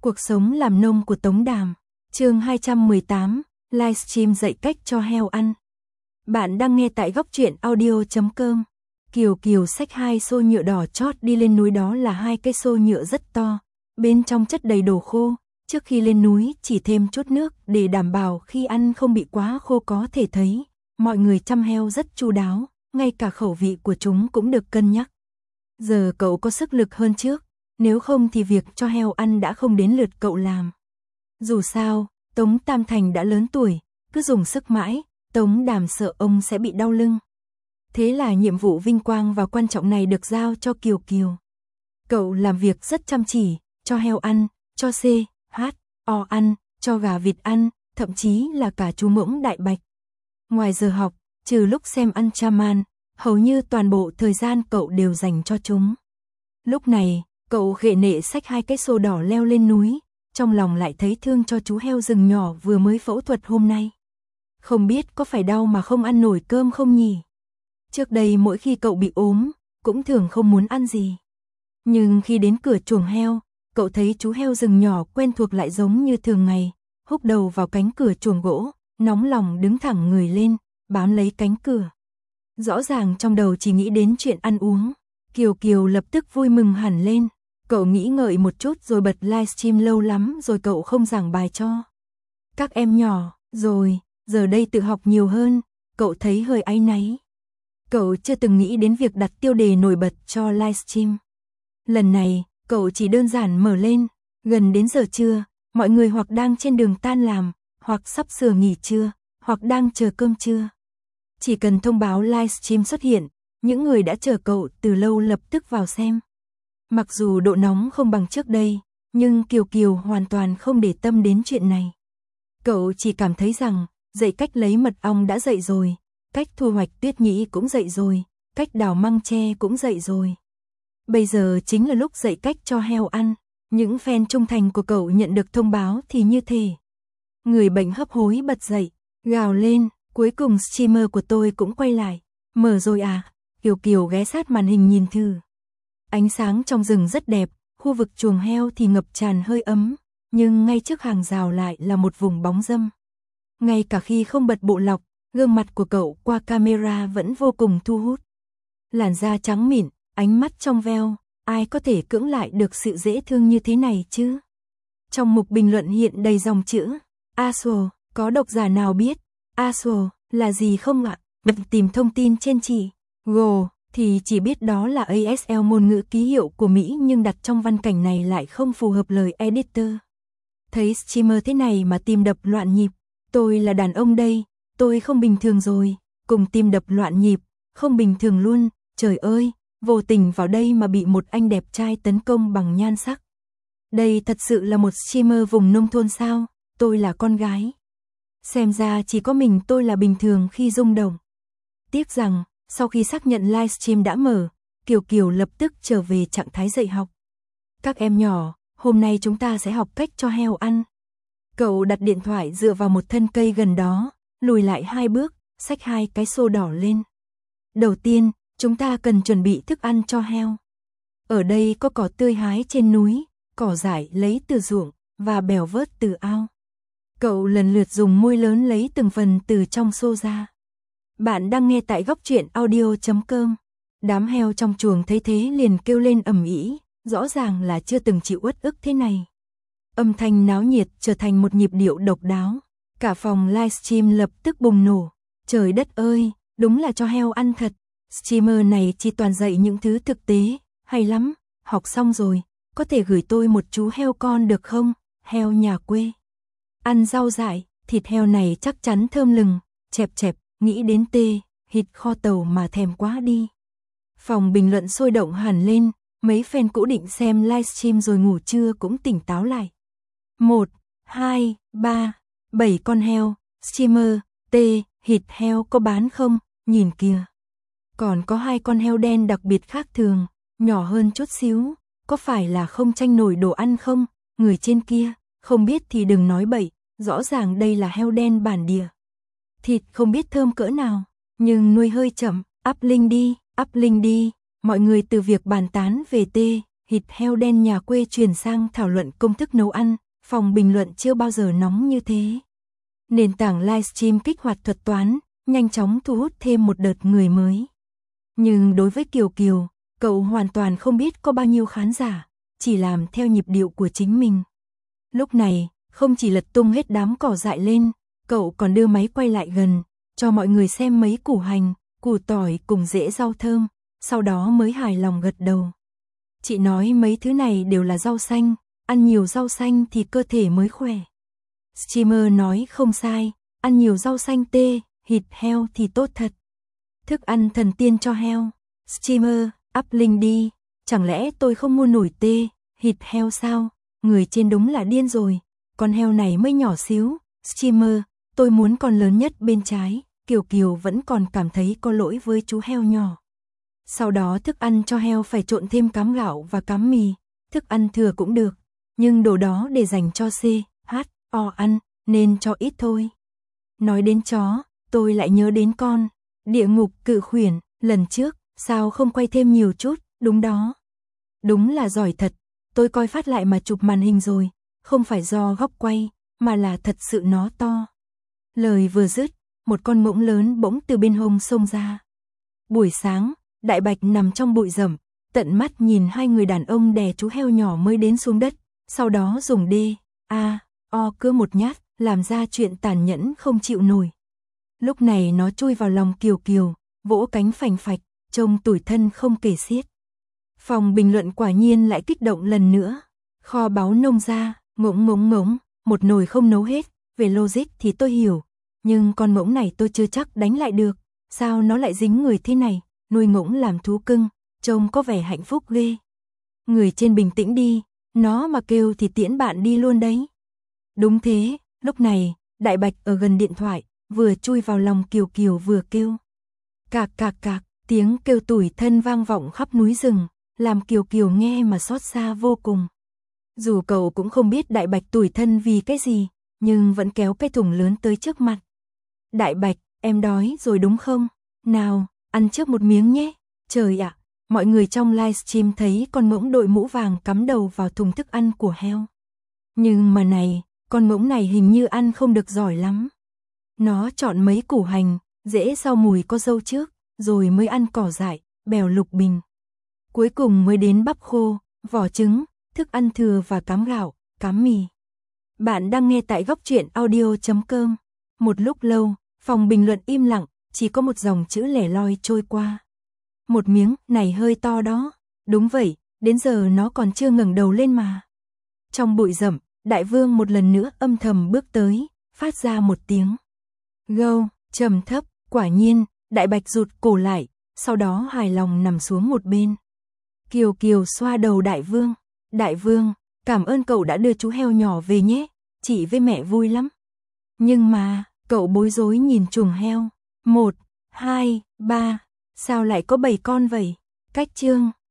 Cuộc sống làm nông của Tống Đàm, chương 218, livestream dạy cách cho heo ăn. Bạn đang nghe tại góc truyện audio.com. Kiều Kiều xách 2 xô nhựa đỏ chót đi lên núi, đó là 2 cái xô nhựa rất to, bên trong chất đầy đồ khô. Trước khi lên núi chỉ thêm chút nước để đảm bảo khi ăn không bị quá khô. Có thể thấy, mọi người chăm heo rất chu đáo, ngay cả khẩu vị của chúng cũng được cân nhắc. Giờ cậu có sức lực hơn trước, nếu không thì việc cho heo ăn đã không đến lượt cậu làm. Dù sao, Tống Tam Thành đã lớn tuổi, cứ dùng sức mãi, Tống Đàm sợ ông sẽ bị đau lưng. Thế là nhiệm vụ vinh quang và quan trọng này được giao cho Kiều Kiều. Cậu làm việc rất chăm chỉ, cho heo ăn, cho C, H, O ăn, cho gà vịt ăn, thậm chí là cả chú ngỗng đại bạch. Ngoài giờ học, trừ lúc xem ăn Chaman, hầu như toàn bộ thời gian cậu đều dành cho chúng. Lúc này, cậu khệ nệ xách 2 cái xô đỏ leo lên núi, trong lòng lại thấy thương cho chú heo rừng nhỏ vừa mới phẫu thuật hôm nay. Không biết có phải đau mà không ăn nổi cơm không nhỉ? Trước đây mỗi khi cậu bị ốm, cũng thường không muốn ăn gì. Nhưng khi đến cửa chuồng heo, cậu thấy chú heo rừng nhỏ quen thuộc lại giống như thường ngày, húc đầu vào cánh cửa chuồng gỗ, nóng lòng đứng thẳng người lên, bám lấy cánh cửa. Rõ ràng trong đầu chỉ nghĩ đến chuyện ăn uống. Kiều Kiều lập tức vui mừng hẳn lên. Cậu nghĩ ngợi một chút rồi bật livestream. Lâu lắm rồi cậu không giảng bài cho các em nhỏ rồi, giờ đây tự học nhiều hơn, cậu thấy hơi áy náy. Cậu chưa từng nghĩ đến việc đặt tiêu đề nổi bật cho livestream. Lần này, cậu chỉ đơn giản mở lên, gần đến giờ trưa, mọi người hoặc đang trên đường tan làm, hoặc sắp sửa nghỉ trưa, hoặc đang chờ cơm trưa. Chỉ cần thông báo livestream xuất hiện, những người đã chờ cậu từ lâu lập tức vào xem. Mặc dù độ nóng không bằng trước đây, nhưng Kiều Kiều hoàn toàn không để tâm đến chuyện này. Cậu chỉ cảm thấy rằng, dạy cách lấy mật ong đã dạy rồi, cách thu hoạch tuyết nhĩ cũng dạy rồi, cách đào măng tre cũng dạy rồi. Bây giờ chính là lúc dạy cách cho heo ăn. Những fan trung thành của cậu nhận được thông báo thì như thế. Người bệnh hấp hối bật dậy, gào lên, cuối cùng streamer của tôi cũng quay lại. Mở rồi à? Kiều Kiều ghé sát màn hình nhìn thử. Ánh sáng trong rừng rất đẹp, khu vực chuồng heo thì ngập tràn hơi ấm, nhưng ngay trước hàng rào lại là một vùng bóng râm. Ngay cả khi không bật bộ lọc, gương mặt của cậu qua camera vẫn vô cùng thu hút. Làn da trắng mịn, ánh mắt trong veo, ai có thể cưỡng lại được sự dễ thương như thế này chứ? Trong mục bình luận hiện đầy dòng chữ, Asshole, có độc giả nào biết Asshole là gì không ạ? Bật tìm thông tin trên chị Go thì chỉ biết đó là ASL, ngôn ngữ ký hiệu của Mỹ, nhưng đặt trong văn cảnh này lại không phù hợp lời editor. Thấy streamer thế này mà tim đập loạn nhịp. Tôi là đàn ông đây, tôi không bình thường rồi, cùng tim đập loạn nhịp, không bình thường luôn, trời ơi, vô tình vào đây mà bị một anh đẹp trai tấn công bằng nhan sắc. Đây thật sự là một streamer vùng nông thôn sao? Tôi là con gái. Xem ra chỉ có mình tôi là bình thường khi rung động. Tiếc rằng, sau khi xác nhận livestream đã mở, Kiều Kiều lập tức trở về trạng thái dạy học. Các em nhỏ, hôm nay chúng ta sẽ học cách cho heo ăn. Cậu đặt điện thoại dựa vào một thân cây gần đó, lùi lại 2 bước, xách 2 cái xô đỏ lên. Đầu tiên, chúng ta cần chuẩn bị thức ăn cho heo. Ở đây có cỏ tươi hái trên núi, cỏ dại lấy từ ruộng, và bèo vớt từ ao. Cậu lần lượt dùng môi lớn lấy từng phần từ trong xô ra. Bạn đang nghe tại góc truyện audio.com. Đám heo trong chuồng thấy thế liền kêu lên ầm ĩ, rõ ràng là chưa từng chịu uất ức thế này. Âm thanh náo nhiệt trở thành một nhịp điệu độc đáo. Cả phòng livestream lập tức bùng nổ. Trời đất ơi, đúng là cho heo ăn thật. Streamer này chỉ toàn dạy những thứ thực tế, hay lắm. Học xong rồi, có thể gửi tôi một chú heo con được không? Heo nhà quê. Ăn rau dại, thịt heo này chắc chắn thơm lừng, chẹp chẹp, nghĩ đến thịt kho tàu mà thèm quá đi. Phòng bình luận sôi động hẳn lên, mấy fan cũ định xem livestream rồi ngủ trưa cũng tỉnh táo lại. 1, 2, 3, 7 con heo, streamer, thịt heo có bán không? Nhìn kìa. Còn có 2 con heo đen đặc biệt khác thường, nhỏ hơn chút xíu, có phải là không tranh nổi đồ ăn không? Người trên kia, không biết thì đừng nói bậy, rõ ràng đây là heo đen bản địa. Thịt không biết thơm cỡ nào, nhưng nuôi hơi chậm, up link đi, mọi người từ việc bàn tán về thịt heo đen nhà quê chuyển sang thảo luận công thức nấu ăn, phòng bình luận chưa bao giờ nóng như thế. Nền tảng livestream kích hoạt thuật toán, nhanh chóng thu hút thêm một đợt người mới. Nhưng đối với Kiều Kiều, cậu hoàn toàn không biết có bao nhiêu khán giả, chỉ làm theo nhịp điệu của chính mình. Lúc này, không chỉ lật tung hết đám cỏ dại lên, cậu còn đưa máy quay lại gần, cho mọi người xem mấy củ hành, củ tỏi cùng rễ rau thơm, sau đó mới hài lòng gật đầu. Chị nói mấy thứ này đều là rau xanh, ăn nhiều rau xanh thì cơ thể mới khỏe. Streamer nói không sai, ăn nhiều rau xanh tê, thịt heo thì tốt thật. Thức ăn thần tiên cho heo. Streamer, up link đi, chẳng lẽ tôi không mua nổi tê, thịt heo sao? Người trên đúng là điên rồi, con heo này mới nhỏ xíu. Streamer, tôi muốn con lớn nhất bên trái. Kiều Kiều vẫn còn cảm thấy có lỗi với chú heo nhỏ. Sau đó thức ăn cho heo phải trộn thêm cám gạo và cám mì, thức ăn thừa cũng được, nhưng đồ đó để dành cho C, H, O ăn, nên cho ít thôi. Nói đến chó, tôi lại nhớ đến con, địa ngục cự khuyển, lần trước, sao không quay thêm nhiều chút, đúng đó. Đúng là giỏi thật, tôi coi phát lại mà chụp màn hình rồi, không phải do góc quay, mà là thật sự nó to. Lời vừa dứt, một con mỗng lớn bỗng từ bên hông xông ra. Buổi sáng, Đại Bạch nằm trong bụi rậm, tận mắt nhìn hai người đàn ông đè chú heo nhỏ mới đến xuống đất, sau đó dùng O cưa một nhát, làm ra chuyện tàn nhẫn không chịu nổi. Lúc này nó chui vào lòng Kiều Kiều, vỗ cánh phành phạch, trông tủi thân không kể xiết. Phòng bình luận quả nhiên lại kích động lần nữa. Kho báu nông gia, ngỗng, một nồi không nấu hết, về logic thì tôi hiểu, nhưng con ngỗng này tôi chưa chắc đánh lại được, sao nó lại dính người thế này, nuôi ngỗng làm thú cưng, trông có vẻ hạnh phúc ghê. Người trên bình tĩnh đi, nó mà kêu thì tiễn bạn đi luôn đấy. Đúng thế, lúc này, Đại Bạch ở gần điện thoại, vừa chui vào lòng Kiều Kiều vừa kêu. Cạc, tiếng kêu tủi thân vang vọng khắp núi rừng, làm Kiều Kiều nghe mà xót xa vô cùng. Dù cậu cũng không biết Đại Bạch tủi thân vì cái gì, nhưng vẫn kéo cái thùng lớn tới trước mặt. Đại Bạch, em đói rồi đúng không? Nào, ăn trước một miếng nhé. Trời ạ, mọi người trong livestream thấy con ngỗng đội mũ vàng cắm đầu vào thùng thức ăn của heo. Nhưng mà này, con ngỗng này hình như ăn không được giỏi lắm. Nó chọn mấy củ hành, rễ sau mùi có dâu trước, rồi mới ăn cỏ dại, bèo lục bình. Cuối cùng mới đến bắp khô, vỏ trứng, thức ăn thừa và cám gạo, cám mì. Bạn đang nghe tại góc truyện audio.com. Một lúc lâu, phòng bình luận im lặng, chỉ có một dòng chữ lẻ loi trôi qua. Một miếng này hơi to đó. Đúng vậy, đến giờ nó còn chưa ngẩng đầu lên mà. Trong bụi rậm, Đại Vương một lần nữa âm thầm bước tới, phát ra một tiếng gâu, trầm thấp, quả nhiên, Đại Bạch rụt cổ lại, sau đó hài lòng nằm xuống một bên. Kiều Kiều xoa đầu Đại Vương. Đại Vương, cảm ơn cậu đã đưa chú heo nhỏ về nhé, chị với mẹ vui lắm. Nhưng mà, cậu bối rối nhìn chuồng heo. 1, 2, 3, sao lại có 7 con vậy? Cách chương